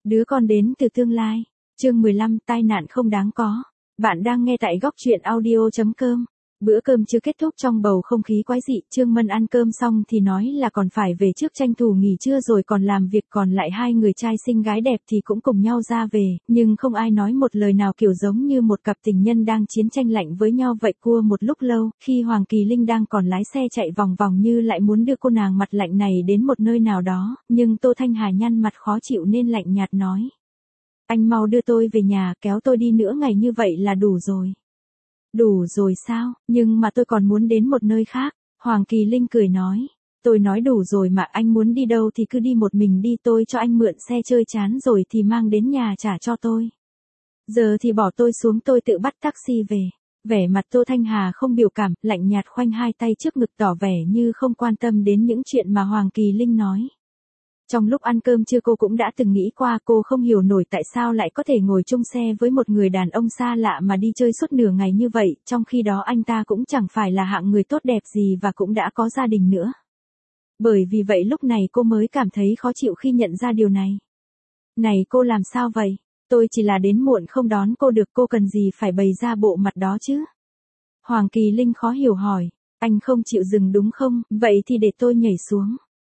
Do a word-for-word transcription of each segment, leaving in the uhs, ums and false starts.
Đứa con đến từ tương lai. Chương mười lăm, tai nạn không đáng có. Bạn đang nghe tại góc truyện audio chấm com. Bữa cơm chưa kết thúc trong bầu không khí quái dị, Trương Mân ăn cơm xong thì nói là còn phải về trước tranh thủ nghỉ trưa rồi còn làm việc, còn lại hai người trai xinh gái đẹp thì cũng cùng nhau ra về, nhưng không ai nói một lời nào, kiểu giống như một cặp tình nhân đang chiến tranh lạnh với nhau vậy. Cua một lúc lâu, khi Hoàng Kỳ Linh đang còn lái xe chạy vòng vòng như lại muốn đưa cô nàng mặt lạnh này đến một nơi nào đó, nhưng Tô Thanh Hà nhăn mặt khó chịu nên lạnh nhạt nói: "Anh mau đưa tôi về nhà, kéo tôi đi nữa ngày như vậy là đủ rồi." "Đủ rồi sao, nhưng mà tôi còn muốn đến một nơi khác." Hoàng Kỳ Linh cười nói. "Tôi nói đủ rồi mà, anh muốn đi đâu thì cứ đi một mình đi, tôi cho anh mượn xe chơi chán rồi thì mang đến nhà trả cho tôi. Giờ thì bỏ tôi xuống, tôi tự bắt taxi về." Vẻ mặt Tô Thanh Hà không biểu cảm, lạnh nhạt khoanh hai tay trước ngực tỏ vẻ như không quan tâm đến những chuyện mà Hoàng Kỳ Linh nói. Trong lúc ăn cơm trưa cô cũng đã từng nghĩ qua, cô không hiểu nổi tại sao lại có thể ngồi chung xe với một người đàn ông xa lạ mà đi chơi suốt nửa ngày như vậy, trong khi đó anh ta cũng chẳng phải là hạng người tốt đẹp gì và cũng đã có gia đình nữa. Bởi vì vậy lúc này cô mới cảm thấy khó chịu khi nhận ra điều này. "Này cô làm sao vậy? Tôi chỉ là đến muộn không đón cô được, cô cần gì phải bày ra bộ mặt đó chứ?" Hoàng Kỳ Linh khó hiểu hỏi. "Anh không chịu dừng đúng không, vậy thì để tôi nhảy xuống."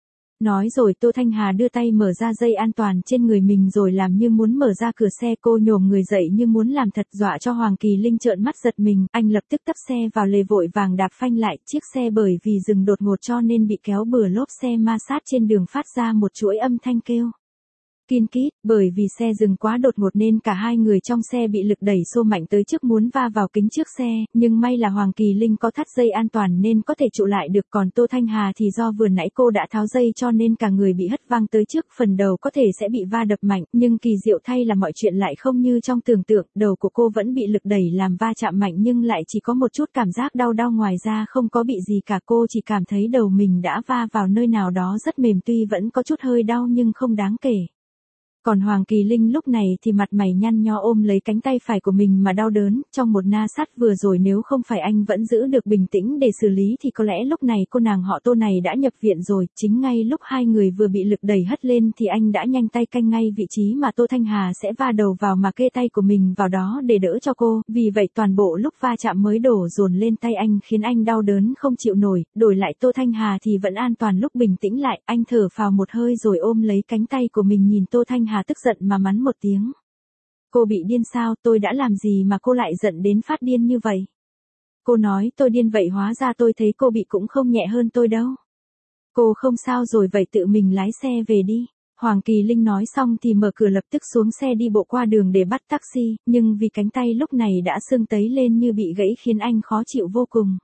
Nói rồi Tô Thanh Hà đưa tay mở ra dây an toàn trên người mình rồi làm như muốn mở ra cửa xe. Cô nhổm người dậy như muốn làm thật, dọa cho Hoàng Kỳ Linh trợn mắt giật mình. Anh lập tức tấp xe vào lề vội vàng đạp phanh lại. Chiếc xe bởi vì dừng đột ngột cho nên bị kéo bừa, lốp xe ma sát trên đường phát ra một chuỗi âm thanh kêu kin kít. Bởi vì xe dừng quá đột ngột nên cả hai người trong xe bị lực đẩy xô mạnh tới trước muốn va vào kính trước xe, nhưng may là Hoàng Kỳ Linh có thắt dây an toàn nên có thể trụ lại được, còn Tô Thanh Hà thì do vừa nãy cô đã tháo dây cho nên cả người bị hất văng tới trước, phần đầu có thể sẽ bị va đập mạnh, nhưng kỳ diệu thay là mọi chuyện lại không như trong tưởng tượng, đầu của cô vẫn bị lực đẩy làm va chạm mạnh nhưng lại chỉ có một chút cảm giác đau đau, ngoài ra không có bị gì cả. Cô chỉ cảm thấy đầu mình đã va vào nơi nào đó rất mềm, tuy vẫn có chút hơi đau nhưng không đáng kể. Còn Hoàng Kỳ Linh lúc này thì mặt mày nhăn nhó ôm lấy cánh tay phải của mình mà đau đớn, trong một na sát vừa rồi nếu không phải anh vẫn giữ được bình tĩnh để xử lý thì có lẽ lúc này cô nàng họ Tô này đã nhập viện rồi. Chính ngay lúc hai người vừa bị lực đẩy hất lên thì anh đã nhanh tay canh ngay vị trí mà Tô Thanh Hà sẽ va đầu vào mà kê tay của mình vào đó để đỡ cho cô, vì vậy toàn bộ lúc va chạm mới đổ dồn lên tay anh khiến anh đau đớn không chịu nổi. Đổi lại Tô Thanh Hà thì vẫn an toàn, lúc bình tĩnh lại, anh thở phào một hơi rồi ôm lấy cánh tay của mình nhìn Tô Thanh Hà tức giận mà mắng một tiếng. "Cô bị điên sao, tôi đã làm gì mà cô lại giận đến phát điên như vậy?" Cô nói tôi điên vậy, hóa ra tôi thấy cô bị cũng không nhẹ hơn tôi đâu. "Cô không sao rồi, vậy tự mình lái xe về đi." Hoàng Kỳ Linh nói xong thì mở cửa lập tức xuống xe đi bộ qua đường để bắt taxi, nhưng vì cánh tay lúc này đã sưng tấy lên như bị gãy khiến anh khó chịu vô cùng.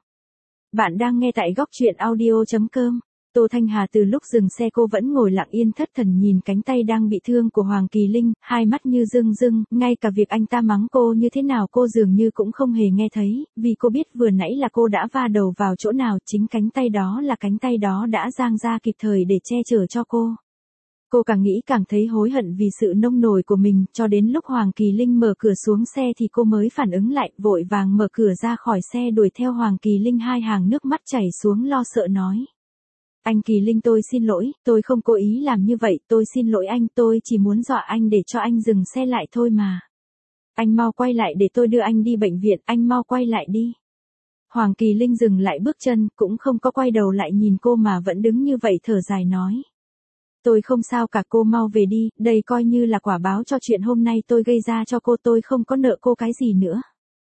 Bạn đang nghe tại góc truyện audio chấm com. Tô Thanh Hà từ lúc dừng xe cô vẫn ngồi lặng yên thất thần nhìn cánh tay đang bị thương của Hoàng Kỳ Linh, hai mắt như rưng rưng, ngay cả việc anh ta mắng cô như thế nào cô dường như cũng không hề nghe thấy, vì cô biết vừa nãy là cô đã va đầu vào chỗ nào, chính cánh tay đó là cánh tay đó đã giang ra kịp thời để che chở cho cô. Cô càng nghĩ càng thấy hối hận vì sự nông nổi của mình, cho đến lúc Hoàng Kỳ Linh mở cửa xuống xe thì cô mới phản ứng lại, vội vàng mở cửa ra khỏi xe đuổi theo Hoàng Kỳ Linh, hai hàng nước mắt chảy xuống lo sợ nói: "Anh Kỳ Linh, tôi xin lỗi, tôi không cố ý làm như vậy, tôi xin lỗi anh, tôi chỉ muốn dọa anh để cho anh dừng xe lại thôi mà. Anh mau quay lại để tôi đưa anh đi bệnh viện, anh mau quay lại đi." Hoàng Kỳ Linh dừng lại bước chân, cũng không có quay đầu lại nhìn cô mà vẫn đứng như vậy thở dài nói: "Tôi không sao cả, cô mau về đi, đây coi như là quả báo cho chuyện hôm nay tôi gây ra cho cô, tôi không có nợ cô cái gì nữa.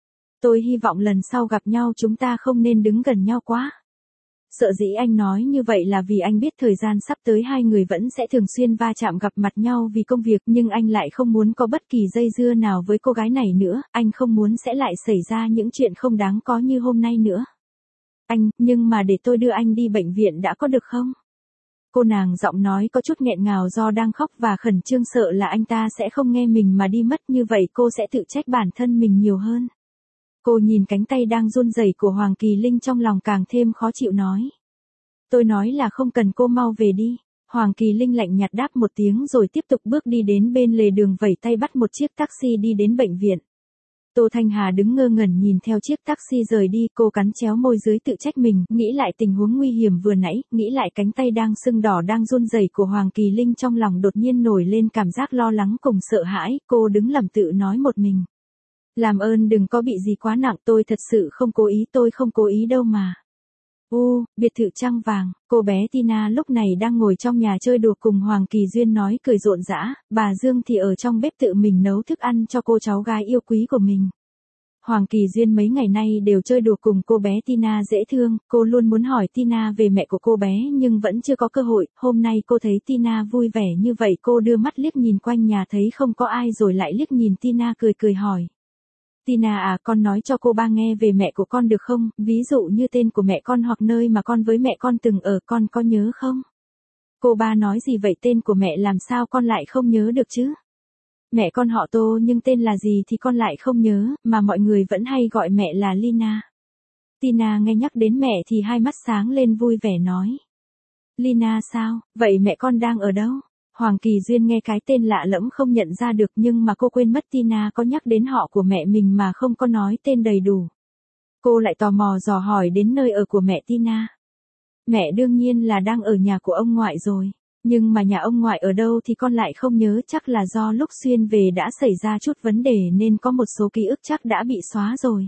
Tôi hy vọng lần sau gặp nhau chúng ta không nên đứng gần nhau quá." Sợ dĩ anh nói như vậy là vì anh biết thời gian sắp tới hai người vẫn sẽ thường xuyên va chạm gặp mặt nhau vì công việc, nhưng anh lại không muốn có bất kỳ dây dưa nào với cô gái này nữa, anh không muốn sẽ lại xảy ra những chuyện không đáng có như hôm nay nữa. "Anh, nhưng mà để tôi đưa anh đi bệnh viện đã có được không?" Cô nàng giọng nói có chút nghẹn ngào do đang khóc và khẩn trương, sợ là anh ta sẽ không nghe mình mà đi mất, như vậy cô sẽ tự trách bản thân mình nhiều hơn. Cô nhìn cánh tay đang run rẩy của Hoàng Kỳ Linh trong lòng càng thêm khó chịu nói: "Tôi nói là không cần, cô mau về đi." Hoàng Kỳ Linh lạnh nhạt đáp một tiếng rồi tiếp tục bước đi đến bên lề đường, vẩy tay bắt một chiếc taxi đi đến bệnh viện. Tô Thanh Hà đứng ngơ ngẩn nhìn theo chiếc taxi rời đi, cô cắn chéo môi dưới tự trách mình, nghĩ lại tình huống nguy hiểm vừa nãy, nghĩ lại cánh tay đang sưng đỏ đang run rẩy của Hoàng Kỳ Linh, trong lòng đột nhiên nổi lên cảm giác lo lắng cùng sợ hãi, cô đứng lẩm tự nói một mình. Làm ơn đừng có bị gì quá nặng, tôi thật sự không cố ý, tôi không cố ý đâu mà. U, biệt thự trăng vàng, cô bé Tina lúc này đang ngồi trong nhà chơi đùa cùng Hoàng Kỳ Duyên nói cười rộn rã, bà Dương thì ở trong bếp tự mình nấu thức ăn cho cô cháu gái yêu quý của mình. Hoàng Kỳ Duyên mấy ngày nay đều chơi đùa cùng cô bé Tina dễ thương, cô luôn muốn hỏi Tina về mẹ của cô bé nhưng vẫn chưa có cơ hội, hôm nay cô thấy Tina vui vẻ như vậy cô đưa mắt liếc nhìn quanh nhà thấy không có ai rồi lại liếc nhìn Tina cười cười hỏi. Tina à, con nói cho cô ba nghe về mẹ của con được không, ví dụ như tên của mẹ con hoặc nơi mà con với mẹ con từng ở, con có nhớ không? Cô ba nói gì vậy, tên của mẹ làm sao con lại không nhớ được chứ? Mẹ con họ Tô nhưng tên là gì thì con lại không nhớ, mà mọi người vẫn hay gọi mẹ là Lina. Tina nghe nhắc đến mẹ thì hai mắt sáng lên vui vẻ nói. Lina sao, vậy mẹ con đang ở đâu? Hoàng Kỳ Duyên nghe cái tên lạ lẫm không nhận ra được nhưng mà cô quên mất Tina có nhắc đến họ của mẹ mình mà không có nói tên đầy đủ. Cô lại tò mò dò hỏi đến nơi ở của mẹ Tina. Mẹ đương nhiên là đang ở nhà của ông ngoại rồi. Nhưng mà nhà ông ngoại ở đâu thì con lại không nhớ, chắc là do lúc xuyên về đã xảy ra chút vấn đề nên có một số ký ức chắc đã bị xóa rồi.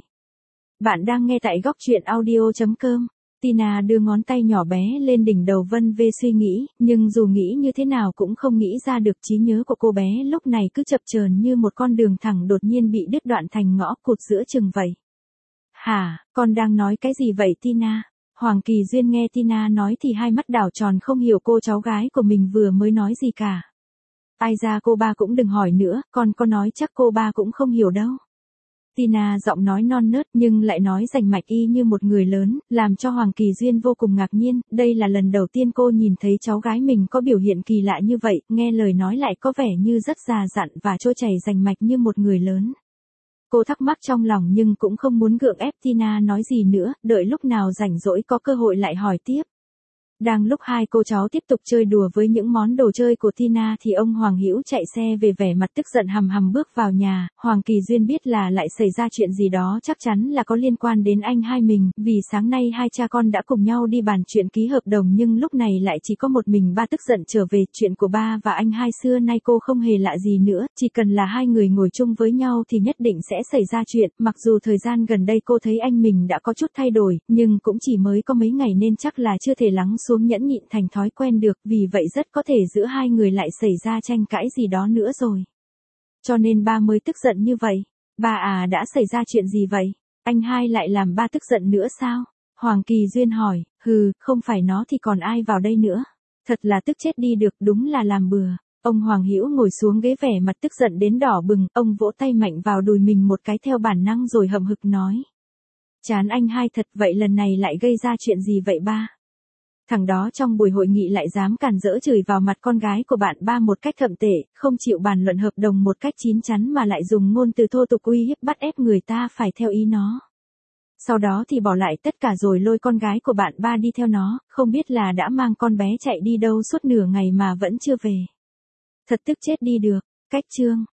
Bạn đang nghe tại góc truyện audio chấm com. Tina đưa ngón tay nhỏ bé lên đỉnh đầu vân vê suy nghĩ, nhưng dù nghĩ như thế nào cũng không nghĩ ra được trí nhớ của cô bé lúc này cứ chập chờn như một con đường thẳng đột nhiên bị đứt đoạn thành ngõ cụt giữa chừng vậy. Hả, con đang nói cái gì vậy Tina? Hoàng Kỳ Duyên nghe Tina nói thì hai mắt đảo tròn không hiểu cô cháu gái của mình vừa mới nói gì cả. Ai ra cô ba cũng đừng hỏi nữa, con có nói chắc cô ba cũng không hiểu đâu. Tina giọng nói non nớt nhưng lại nói rành mạch y như một người lớn, làm cho Hoàng Kỳ Duyên vô cùng ngạc nhiên, đây là lần đầu tiên cô nhìn thấy cháu gái mình có biểu hiện kỳ lạ như vậy, nghe lời nói lại có vẻ như rất già dặn và trôi chảy rành mạch như một người lớn. Cô thắc mắc trong lòng nhưng cũng không muốn gượng ép Tina nói gì nữa, đợi lúc nào rảnh rỗi có cơ hội lại hỏi tiếp. Đang lúc hai cô cháu tiếp tục chơi đùa với những món đồ chơi của Tina thì ông Hoàng Hữu chạy xe về vẻ mặt tức giận hầm hầm bước vào nhà, Hoàng Kỳ Duyên biết là lại xảy ra chuyện gì đó chắc chắn là có liên quan đến anh hai mình, vì sáng nay hai cha con đã cùng nhau đi bàn chuyện ký hợp đồng nhưng lúc này lại chỉ có một mình ba tức giận trở về, chuyện của ba và anh hai xưa nay cô không hề lạ gì nữa, chỉ cần là hai người ngồi chung với nhau thì nhất định sẽ xảy ra chuyện, mặc dù thời gian gần đây cô thấy anh mình đã có chút thay đổi, nhưng cũng chỉ mới có mấy ngày nên chắc là chưa thể lắng xuống nhẫn nhịn thành thói quen được, vì vậy rất có thể giữa hai người lại xảy ra tranh cãi gì đó nữa rồi. Cho nên ba mới tức giận như vậy. Ba à, đã xảy ra chuyện gì vậy? Anh hai lại làm ba tức giận nữa sao? Hoàng Kỳ Duyên hỏi, hừ, không phải nó thì còn ai vào đây nữa. Thật là tức chết đi được, đúng là làm bừa. Ông Hoàng Hữu ngồi xuống ghế vẻ mặt tức giận đến đỏ bừng, ông vỗ tay mạnh vào đùi mình một cái theo bản năng rồi hậm hực nói. Chán anh hai thật, vậy lần này lại gây ra chuyện gì vậy ba? Thằng đó trong buổi hội nghị lại dám càn rỡ chửi vào mặt con gái của bạn ba một cách thậm tệ, không chịu bàn luận hợp đồng một cách chín chắn mà lại dùng ngôn từ thô tục uy hiếp bắt ép người ta phải theo ý nó. Sau đó thì bỏ lại tất cả rồi lôi con gái của bạn ba đi theo nó, không biết là đã mang con bé chạy đi đâu suốt nửa ngày mà vẫn chưa về. Thật tức chết đi được. Cách chương